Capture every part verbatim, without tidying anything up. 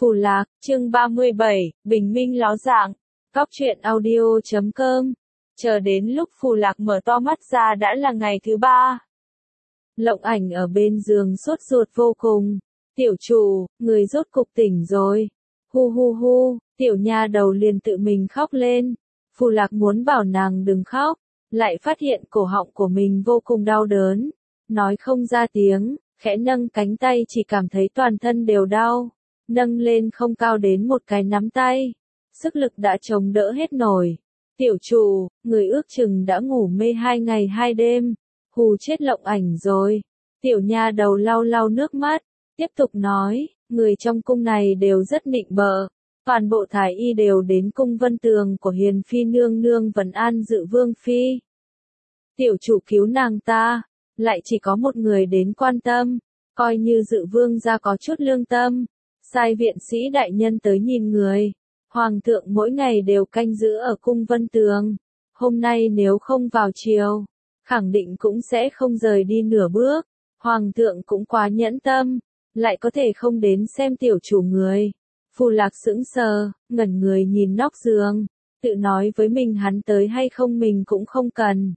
Phù Lạc, chương ba mươi bảy, Bình minh ló dạng. Góc truyện audio chấm com. Chờ đến lúc Phù Lạc mở to mắt ra đã là ngày thứ ba. Lộng Ảnh ở bên giường sốt ruột vô cùng. Tiểu chủ, người rốt cục tỉnh rồi. Hu hu hu, tiểu nha đầu liền tự mình khóc lên. Phù Lạc muốn bảo nàng đừng khóc, lại phát hiện cổ họng của mình vô cùng đau đớn. Nói không ra tiếng, khẽ nâng cánh tay chỉ cảm thấy toàn thân đều đau. Nâng lên không cao đến một cái nắm tay. Sức lực đã chống đỡ hết nổi. Tiểu chủ, người ước chừng đã ngủ mê hai ngày hai đêm. Hù chết Lộng Ảnh rồi. Tiểu nha đầu lau lau nước mắt. Tiếp tục nói, người trong cung này đều rất nịnh bợ. Toàn bộ thái y đều đến cung Vân Tường của Hiền Phi nương nương vấn an Dự Vương Phi. Tiểu chủ cứu nàng ta, lại chỉ có một người đến quan tâm. Coi như Dự Vương gia có chút lương tâm. Sai viện sĩ đại nhân tới nhìn người. Hoàng thượng mỗi ngày đều canh giữ ở cung Vân Tường. Hôm nay nếu không vào chiều, khẳng định cũng sẽ không rời đi nửa bước. Hoàng thượng cũng quá nhẫn tâm, lại có thể không đến xem tiểu chủ người. Phù Lạc sững sờ, ngẩn người nhìn nóc giường, tự nói với mình hắn tới hay không mình cũng không cần.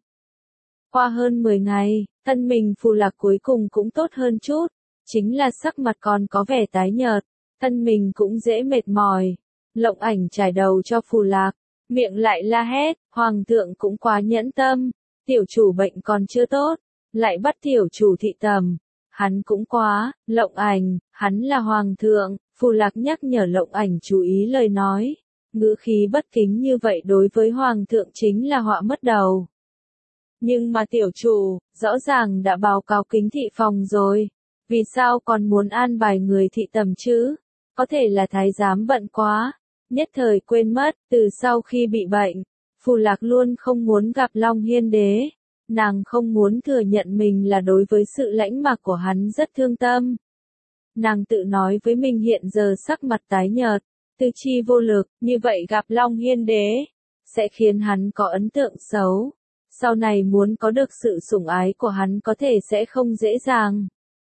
Qua hơn mười ngày, thân mình Phù Lạc cuối cùng cũng tốt hơn chút, chính là sắc mặt còn có vẻ tái nhợt, thân mình cũng dễ mệt mỏi. Lộng Ảnh trải đầu cho Phù Lạc, miệng lại la hét, hoàng thượng cũng quá nhẫn tâm, tiểu chủ bệnh còn chưa tốt, lại bắt tiểu chủ thị tầm. Hắn cũng quá, Lộng Ảnh, hắn là hoàng thượng. Phù Lạc nhắc nhở Lộng Ảnh chú ý lời nói, ngữ khí bất kính như vậy đối với hoàng thượng chính là họa mất đầu. Nhưng mà tiểu chủ, rõ ràng đã báo cáo kính thị phòng rồi, vì sao còn muốn an bài người thị tầm chứ? Có thể là thái giám bận quá, nhất thời quên mất. Từ sau khi bị bệnh, Phù Lạc luôn không muốn gặp Long Hiên Đế. Nàng không muốn thừa nhận mình là đối với sự lãnh mạc của hắn rất thương tâm. Nàng tự nói với mình hiện giờ sắc mặt tái nhợt, tư chi vô lực, như vậy gặp Long Hiên Đế, sẽ khiến hắn có ấn tượng xấu. Sau này muốn có được sự sủng ái của hắn có thể sẽ không dễ dàng.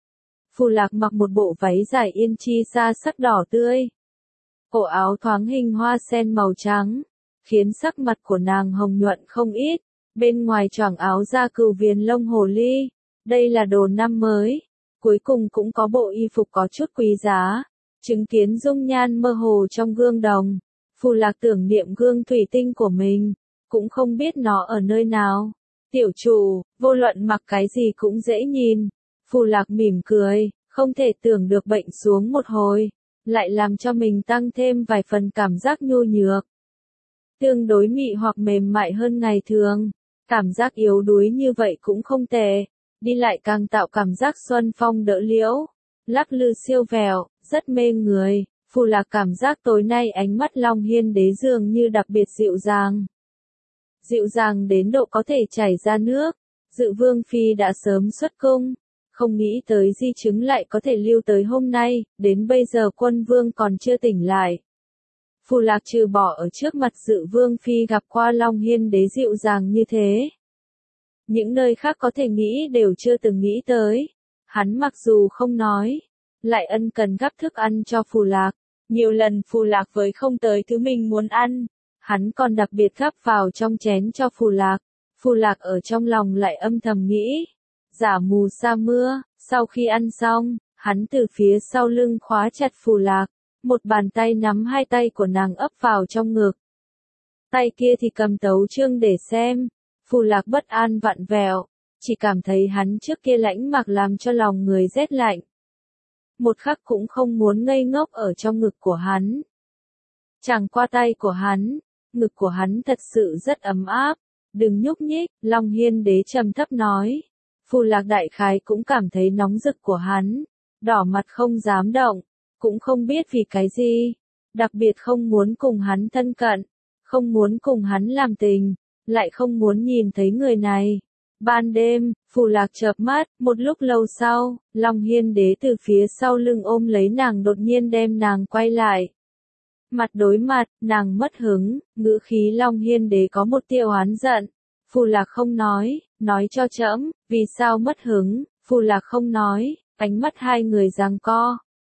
Phù Lạc mặc một bộ váy dài yên chi sa sắc đỏ tươi. Cổ áo thoáng hình hoa sen màu trắng, khiến sắc mặt của nàng hồng nhuận không ít. Bên ngoài choàng áo da cừu viền lông hồ ly. Đây là đồ năm mới. Cuối cùng cũng có bộ y phục có chút quý giá. Chứng kiến dung nhan mơ hồ trong gương đồng. Phù Lạc tưởng niệm gương thủy tinh của mình. Cũng không biết nó ở nơi nào. Tiểu chủ, vô luận mặc cái gì cũng dễ nhìn. Phù Lạc mỉm cười, không thể tưởng được bệnh xuống một hồi. Lại làm cho mình tăng thêm vài phần cảm giác nhu nhược. Tương đối mị hoặc mềm mại hơn ngày thường. Cảm giác yếu đuối như vậy cũng không tệ. Đi lại càng tạo cảm giác xuân phong đỡ liễu. Lắc lư siêu vẹo, rất mê người. Phù Lạc cảm giác tối nay ánh mắt Long Hiên Đế dường như đặc biệt dịu dàng. Dịu dàng đến độ có thể chảy ra nước. Dự Vương Phi đã sớm xuất cung. Không nghĩ tới di chứng lại có thể lưu tới hôm nay. Đến bây giờ quân vương còn chưa tỉnh lại. Phù Lạc trừ bỏ ở trước mặt Dự Vương Phi gặp qua Long Hiên Đế dịu dàng như thế. Những nơi khác có thể nghĩ đều chưa từng nghĩ tới. Hắn mặc dù không nói, lại ân cần gắp thức ăn cho Phù Lạc. Nhiều lần Phù Lạc với không tới thứ mình muốn ăn, hắn còn đặc biệt gắp vào trong chén cho Phù Lạc. Phù Lạc ở trong lòng lại âm thầm nghĩ, giả mù sa mưa. Sau khi ăn xong, hắn từ phía sau lưng khóa chặt Phù Lạc. Một bàn tay nắm hai tay của nàng ấp vào trong ngực. Tay kia thì cầm tấu chương để xem. Phù Lạc bất an vặn vẹo, chỉ cảm thấy hắn trước kia lãnh mạc làm cho lòng người rét lạnh. Một khắc cũng không muốn ngây ngốc ở trong ngực của hắn. Chẳng qua tay của hắn, ngực của hắn thật sự rất ấm áp. Đừng nhúc nhích, Long Hiên Đế trầm thấp nói. Phù Lạc đại khái cũng cảm thấy nóng rực của hắn, đỏ mặt không dám động. Cũng không biết vì cái gì, đặc biệt không muốn cùng hắn thân cận, không muốn cùng hắn làm tình, lại không muốn nhìn thấy người này. Ban đêm, Phù Lạc chợp mắt, một lúc lâu sau, Long Hiên Đế từ phía sau lưng ôm lấy nàng đột nhiên đem nàng quay lại. Mặt đối mặt, nàng mất hứng, ngữ khí Long Hiên Đế có một tia oán giận. Phù Lạc không nói, nói cho trẫm, vì sao mất hứng, Phù Lạc không nói, ánh mắt hai người giằng co.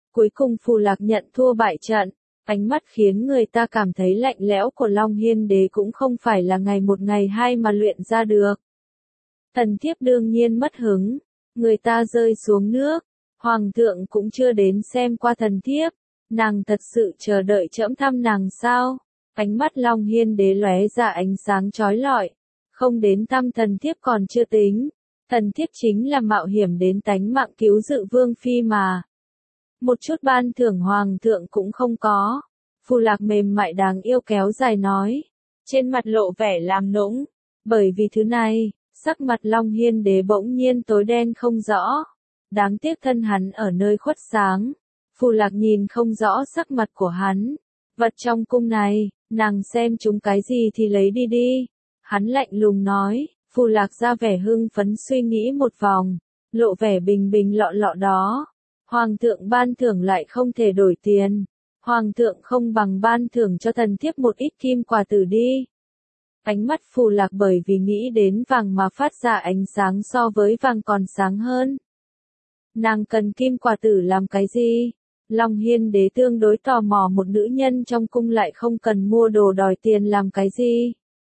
Cuối cùng Phù Lạc nhận thua bại trận, ánh mắt khiến người ta cảm thấy lạnh lẽo của Long Hiên Đế cũng không phải là ngày một ngày hai mà luyện ra được. Thần thiếp đương nhiên mất hứng, người ta rơi xuống nước, Hoàng thượng cũng chưa đến xem qua thần thiếp, nàng thật sự chờ đợi trẫm thăm nàng sao? Ánh mắt Long Hiên Đế lóe ra ánh sáng chói lọi, không đến thăm thần thiếp còn chưa tính, thần thiếp chính là mạo hiểm đến tánh mạng cứu dự vương phi mà. Một chút ban thưởng Hoàng thượng cũng không có. Phù Lạc mềm mại đáng yêu kéo dài nói, trên mặt lộ vẻ làm nũng, bởi vì thứ này, sắc mặt Long Hiên Đế bỗng nhiên tối đen không rõ. Đáng tiếc thân hắn ở nơi khuất sáng. Phù Lạc nhìn không rõ sắc mặt của hắn. Vật trong cung này, nàng xem chúng cái gì thì lấy đi đi. Hắn lạnh lùng nói, Phù Lạc ra vẻ hưng phấn suy nghĩ một vòng, lộ vẻ bình bình lọ lọ đó. Hoàng thượng ban thưởng lại không thể đổi tiền. Hoàng thượng không bằng ban thưởng cho thần thiếp một ít kim quả tử đi. Ánh mắt Phù Lạc bởi vì nghĩ đến vàng mà phát ra ánh sáng so với vàng còn sáng hơn. Nàng cần kim quả tử làm cái gì? Long Hiên Đế tương đối tò mò một nữ nhân trong cung lại không cần mua đồ đòi tiền làm cái gì?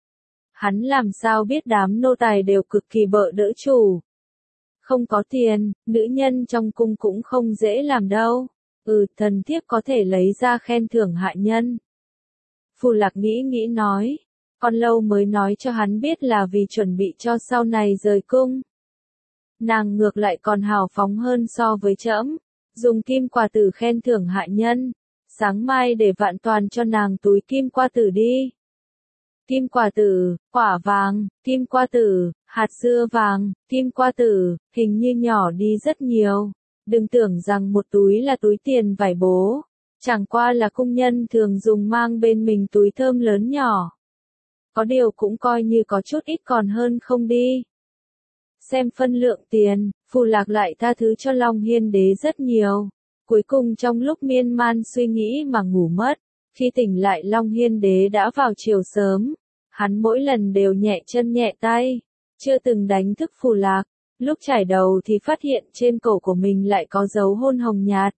Hắn làm sao biết đám nô tài đều cực kỳ bợ đỡ chủ. Không có tiền, nữ nhân trong cung cũng không dễ làm đâu. Ừ, thần thiếp có thể lấy ra khen thưởng hạ nhân. Phù Lạc nghĩ nghĩ nói, còn lâu mới nói cho hắn biết là vì chuẩn bị cho sau này rời cung. Nàng ngược lại còn hào phóng hơn so với trẫm, dùng kim quả tử khen thưởng hạ nhân, sáng mai để vạn toàn cho nàng túi kim quả tử đi. Kim quả tử, quả vàng, kim quả tử, hạt dưa vàng, kim quả tử, hình như nhỏ đi rất nhiều. Đừng tưởng rằng một túi là túi tiền vải bố, chẳng qua là cung nhân thường dùng mang bên mình túi thơm lớn nhỏ. Có điều cũng coi như có chút ít còn hơn không đi. Xem phân lượng tiền, Phù Lạc lại tha thứ cho Long Hiên Đế rất nhiều. Cuối cùng trong lúc miên man suy nghĩ mà ngủ mất, khi tỉnh lại Long Hiên Đế đã vào chiều sớm. Hắn mỗi lần đều nhẹ chân nhẹ tay, chưa từng đánh thức Phù Lạc. Lúc chải đầu thì phát hiện trên cổ của mình lại có dấu hôn hồng nhạt.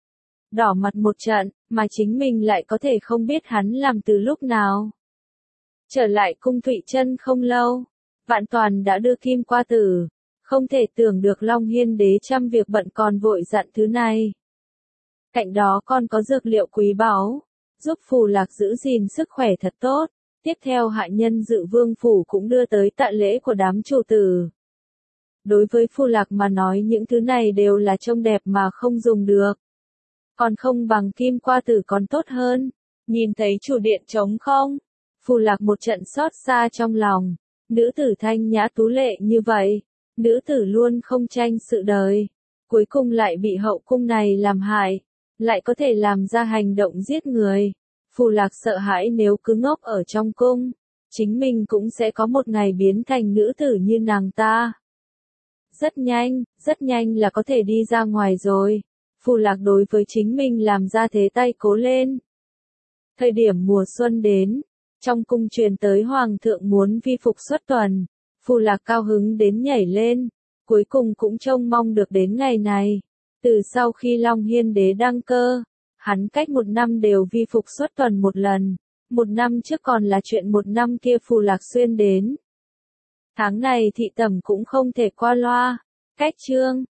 Đỏ mặt một trận, mà chính mình lại có thể không biết hắn làm từ lúc nào. Trở lại cung Thụy Trân không lâu, Vạn Toàn đã đưa kim qua tử. Không thể tưởng được Long Hiên Đế trăm việc bận còn vội dặn thứ này. Cạnh đó còn có dược liệu quý báu, giúp Phù Lạc giữ gìn sức khỏe thật tốt. Tiếp theo hạ nhân dự vương phủ cũng đưa tới tạ lễ của đám chủ tử. Đối với Phù Lạc mà nói những thứ này đều là trông đẹp mà không dùng được. Còn không bằng kim qua tử còn tốt hơn. Nhìn thấy chủ điện trống không? Phù Lạc một trận xót xa trong lòng. Nữ tử thanh nhã tú lệ như vậy. Nữ tử luôn không tranh sự đời. Cuối cùng lại bị hậu cung này làm hại. Lại có thể làm ra hành động giết người. Phù Lạc sợ hãi nếu cứ ngốc ở trong cung. Chính mình cũng sẽ có một ngày biến thành nữ tử như nàng ta. Rất nhanh, rất nhanh là có thể đi ra ngoài rồi. Phù Lạc đối với chính mình làm ra thế tay cố lên. Thời điểm mùa xuân đến, trong cung truyền tới Hoàng thượng muốn vi phục xuất tuần. Phù Lạc cao hứng đến nhảy lên, cuối cùng cũng trông mong được đến ngày này. Từ sau khi Long Hiên Đế đăng cơ, hắn cách một năm đều vi phục xuất tuần một lần. Một năm trước còn là chuyện một năm kia Phù Lạc xuyên đến. Tháng này thị tẩm cũng không thể qua loa. Cách chương